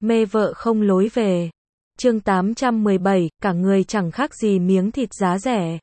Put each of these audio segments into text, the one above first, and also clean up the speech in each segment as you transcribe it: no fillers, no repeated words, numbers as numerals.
Mê vợ không lối về. Chương 817, cả người chẳng khác gì miếng thịt giá rẻ.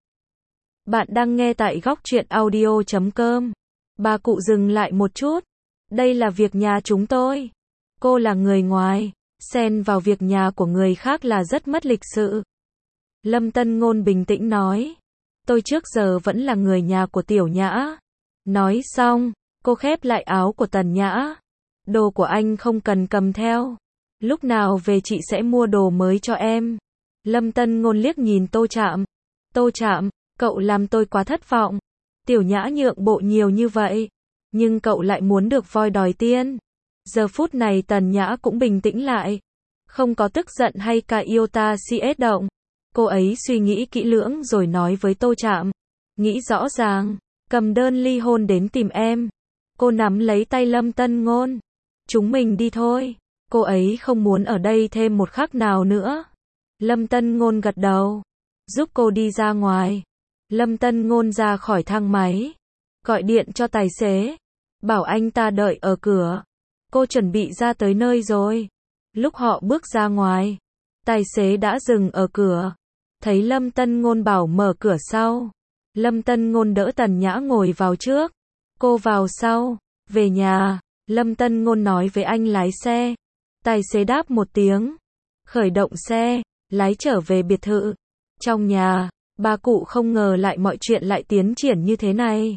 Bạn đang nghe tại góc truyện audio.com. Bà cụ dừng lại một chút. Đây là việc nhà chúng tôi. Cô là người ngoài, xen vào việc nhà của người khác là rất mất lịch sự. Lâm Tân Ngôn bình tĩnh nói. Tôi trước giờ vẫn là người nhà của Tiểu Nhã. Nói xong, cô khép lại áo của Tần Nhã. Đồ của anh không cần cầm theo. Lúc nào về chị sẽ mua đồ mới cho em. Lâm Tân Ngôn liếc nhìn Tô Trạm. Tô Trạm, cậu làm tôi quá thất vọng. Tiểu Nhã nhượng bộ nhiều như vậy, nhưng cậu lại muốn được voi đòi tiên. Giờ phút này Tần Nhã cũng bình tĩnh lại. Không có tức giận hay cả iota si động. Cô ấy suy nghĩ kỹ lưỡng rồi nói với Tô Trạm. Nghĩ rõ ràng, cầm đơn ly hôn đến tìm em. Cô nắm lấy tay Lâm Tân Ngôn. Chúng mình đi thôi. Cô ấy không muốn ở đây thêm một khắc nào nữa. Lâm Tân Ngôn gật đầu. Giúp cô đi ra ngoài. Lâm Tân Ngôn ra khỏi thang máy. Gọi điện cho tài xế. Bảo anh ta đợi ở cửa. Cô chuẩn bị ra tới nơi rồi. Lúc họ bước ra ngoài, tài xế đã dừng ở cửa. Thấy Lâm Tân Ngôn bảo mở cửa sau. Lâm Tân Ngôn đỡ Tần Nhã ngồi vào trước. Cô vào sau. Về nhà. Lâm Tân Ngôn nói với anh lái xe. Tài xế đáp một tiếng. Khởi động xe, lái trở về biệt thự. Trong nhà, bà cụ không ngờ lại mọi chuyện lại tiến triển như thế này.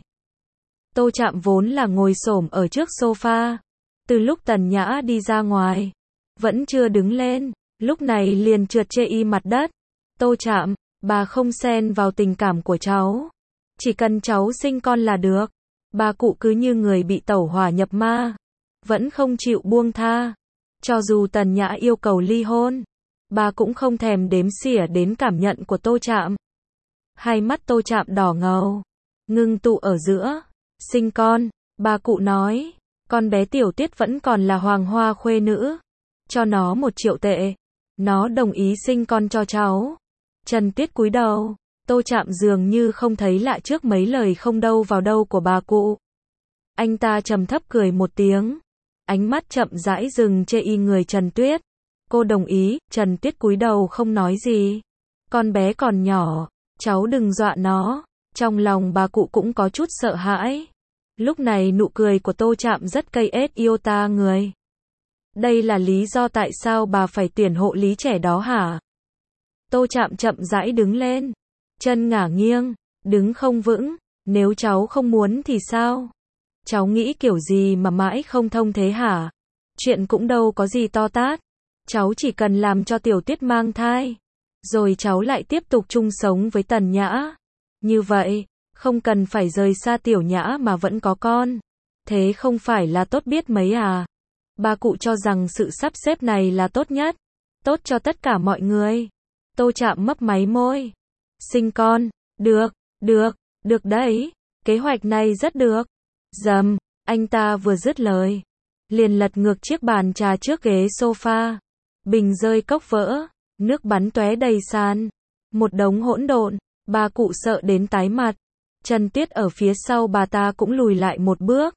Tô Trạm vốn là ngồi xổm ở trước sofa. Từ lúc Tần Nhã đi ra ngoài, vẫn chưa đứng lên, lúc này liền trượt chê y mặt đất. Tô Trạm, bà không xen vào tình cảm của cháu. Chỉ cần cháu sinh con là được. Bà cụ cứ như người bị tẩu hỏa nhập ma. Vẫn không chịu buông tha. Cho dù Tần Nhã yêu cầu ly hôn, bà cũng không thèm đếm xỉa đến cảm nhận của Tô Trạm. Hai mắt Tô Trạm đỏ ngầu, ngưng tụ ở giữa. Sinh con, bà cụ nói, con bé Tiểu Tiết vẫn còn là hoàng hoa khuê nữ. Cho nó 1 triệu tệ. Nó đồng ý sinh con cho cháu. Trần Tiết cúi đầu. Tô Trạm dường như không thấy lạ trước mấy lời không đâu vào đâu của bà cụ. Anh ta trầm thấp cười một tiếng. Ánh mắt chậm rãi dừng chê y người Trần Tuyết. Cô đồng ý. Trần Tuyết cúi đầu không nói gì. Con bé còn nhỏ, cháu đừng dọa nó. Trong lòng bà cụ cũng có chút sợ hãi. Lúc này nụ cười của Tô Trạm rất cây ết iota người. Đây là lý do tại sao bà phải tuyển hộ lý trẻ đó hả? Tô Trạm chậm rãi đứng lên. Chân ngả nghiêng, đứng không vững. Nếu cháu không muốn thì sao? Cháu nghĩ kiểu gì mà mãi không thông thế hả? Chuyện cũng đâu có gì to tát. Cháu chỉ cần làm cho Tiểu Tuyết mang thai. Rồi cháu lại tiếp tục chung sống với Tần Nhã. Như vậy, không cần phải rời xa Tiểu Nhã mà vẫn có con. Thế không phải là tốt biết mấy à? Bà cụ cho rằng sự sắp xếp này là tốt nhất. Tốt cho tất cả mọi người. Tô Trạm mấp máy môi. Sinh con. Được, được đấy. Kế hoạch này rất được. Dầm, anh ta vừa dứt lời. Liền lật ngược chiếc bàn trà trước ghế sofa. Bình rơi cốc vỡ. Nước bắn tóe đầy sàn. Một đống hỗn độn. Bà cụ sợ đến tái mặt. Trần Tuyết ở phía sau bà ta cũng lùi lại một bước.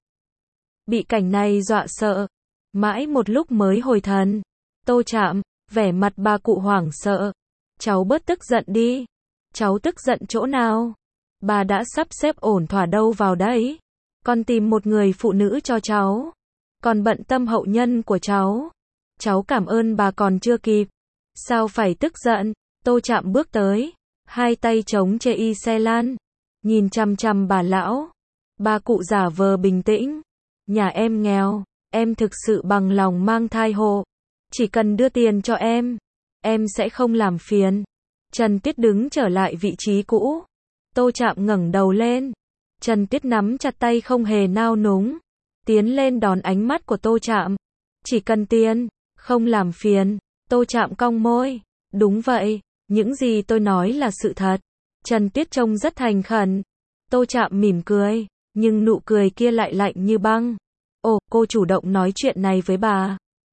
Bị cảnh này dọa sợ. Mãi một lúc mới hồi thần. Tô Trạm, vẻ mặt bà cụ hoảng sợ. Cháu bớt tức giận đi. Cháu tức giận chỗ nào? Bà đã sắp xếp ổn thỏa đâu vào đấy. Con tìm một người phụ nữ cho cháu. Còn bận tâm hậu nhân của cháu. Cháu cảm ơn bà còn chưa kịp. Sao phải tức giận? Tô Trạm bước tới. Hai tay chống chê y xe lan. Nhìn chằm chằm bà lão. Bà cụ giả vờ bình tĩnh. Nhà em nghèo. Em thực sự bằng lòng mang thai hộ. Chỉ cần đưa tiền cho em sẽ không làm phiền. Trần Tuyết đứng trở lại vị trí cũ. Tô Trạm ngẩng đầu lên. Trần Tuyết nắm chặt tay không hề nao núng. Tiến lên đón ánh mắt của Tô Trạm. Chỉ cần tiền, không làm phiền. Tô Trạm cong môi. Đúng vậy, những gì tôi nói là sự thật. Trần Tuyết trông rất thành khẩn. Tô Trạm mỉm cười, nhưng nụ cười kia lại lạnh như băng. Ồ, cô chủ động nói chuyện này với bà.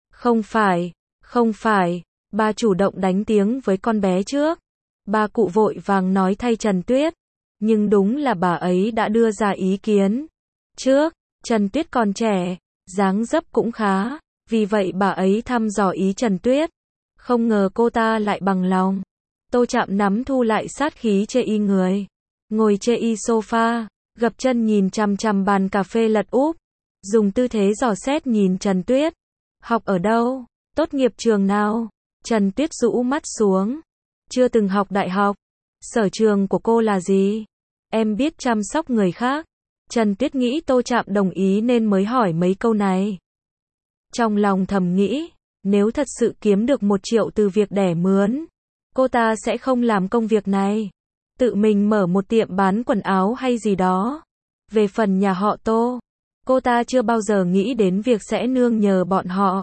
Không phải, bà chủ động đánh tiếng với con bé trước. Bà cụ vội vàng nói thay Trần Tuyết. Nhưng đúng là bà ấy đã đưa ra ý kiến. Trước, Trần Tuyết còn trẻ, dáng dấp cũng khá. Vì vậy bà ấy thăm dò ý Trần Tuyết. Không ngờ cô ta lại bằng lòng. Tô Trạm nắm thu lại sát khí chê y người. Ngồi chê y sofa, gập chân nhìn chằm chằm bàn cà phê lật úp. Dùng tư thế dò xét nhìn Trần Tuyết. Học ở đâu? Tốt nghiệp trường nào? Trần Tuyết rũ mắt xuống. Chưa từng học đại học. Sở trường của cô là gì? Em biết chăm sóc người khác. Trần Tuyết nghĩ Tô Trạm đồng ý nên mới hỏi mấy câu này. Trong lòng thầm nghĩ, nếu thật sự kiếm được 1 triệu từ việc đẻ mướn, cô ta sẽ không làm công việc này. Tự mình mở một tiệm bán quần áo hay gì đó. Về phần nhà họ Tô, cô ta chưa bao giờ nghĩ đến việc sẽ nương nhờ bọn họ.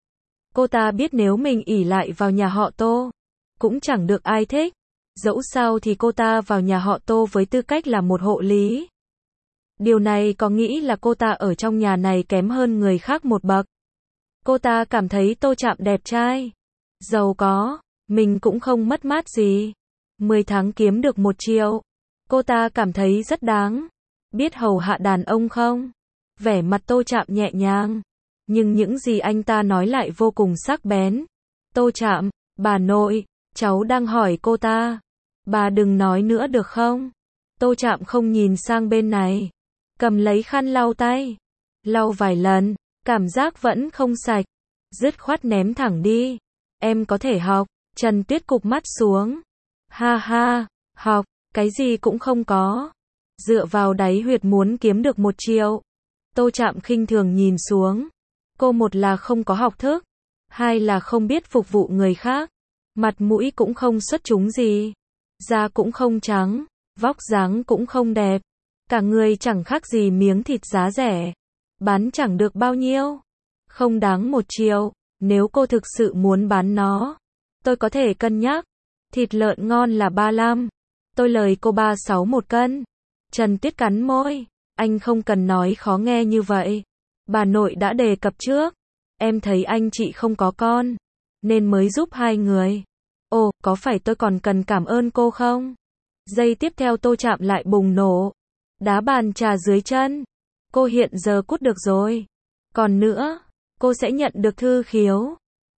Cô ta biết nếu mình ỷ lại vào nhà họ Tô, cũng chẳng được ai thích. Dẫu sao thì cô ta vào nhà họ Tô với tư cách là một hộ lý. Điều này có nghĩ là cô ta ở trong nhà này kém hơn người khác một bậc. Cô ta cảm thấy Tô Trạm đẹp trai, giàu có, mình cũng không mất mát gì. 10 tháng kiếm được 1 triệu. Cô ta cảm thấy rất đáng. Biết hầu hạ đàn ông không? Vẻ mặt Tô Trạm nhẹ nhàng. Nhưng những gì anh ta nói lại vô cùng sắc bén. Tô Trạm, bà nội, cháu đang hỏi cô ta. Bà đừng nói nữa được không? Tô Trạm không nhìn sang bên này. Cầm lấy khăn lau tay. Lau vài lần, cảm giác vẫn không sạch. Dứt khoát ném thẳng đi. Em có thể học. Trần Tuyết cụp mắt xuống. Ha ha, học, cái gì cũng không có. Dựa vào đáy huyệt muốn kiếm được 1 triệu. Tô Trạm khinh thường nhìn xuống. Cô một là không có học thức. Hai là không biết phục vụ người khác. Mặt mũi cũng không xuất chúng gì. Da cũng không trắng. Vóc dáng cũng không đẹp. Cả người chẳng khác gì miếng thịt giá rẻ. Bán chẳng được bao nhiêu. Không đáng 1 triệu. Nếu cô thực sự muốn bán nó, tôi có thể cân nhắc. Thịt lợn ngon là 35. Tôi lời cô 36 1 cân. Trần Tuyết cắn môi. Anh không cần nói khó nghe như vậy. Bà nội đã đề cập trước. Em thấy anh chị không có con, nên mới giúp hai người. Ồ, có phải tôi còn cần cảm ơn cô không? Giây tiếp theo Tô Trạm lại bùng nổ. Đá bàn trà dưới chân. Cô hiện giờ cút được rồi. Còn nữa, cô sẽ nhận được thư khiếu.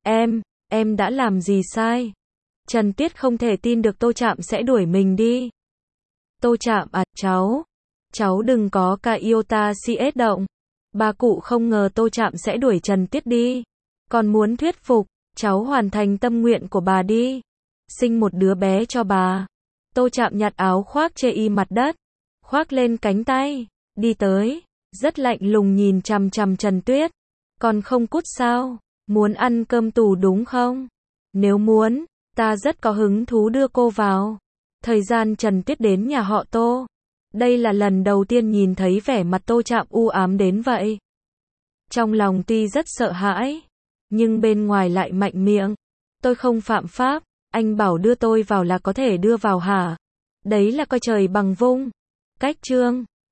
Em đã làm gì sai? Trần Tuyết không thể tin được Tô Trạm sẽ đuổi mình đi. Tô Trạm à, cháu đừng có cả iota CS động. Bà cụ không ngờ Tô Trạm sẽ đuổi Trần Tuyết đi. Còn muốn thuyết phục, cháu hoàn thành tâm nguyện của bà đi. Sinh một đứa bé cho bà. Tô Trạm nhặt áo khoác chê y mặt đất. Khoác lên cánh tay. Đi tới. Rất lạnh lùng nhìn chằm chằm Trần Tuyết. Còn không cút sao? Muốn ăn cơm tù đúng không? Nếu muốn, ta rất có hứng thú đưa cô vào. Thời gian Trần Tuyết đến nhà họ Tô. Đây là lần đầu tiên nhìn thấy vẻ mặt Tô Trạm u ám đến vậy. Trong lòng tuy rất sợ hãi, nhưng bên ngoài lại mạnh miệng. Tôi không phạm pháp, anh bảo đưa tôi vào là có thể đưa vào hả? Đấy là coi trời bằng vung. Cách chương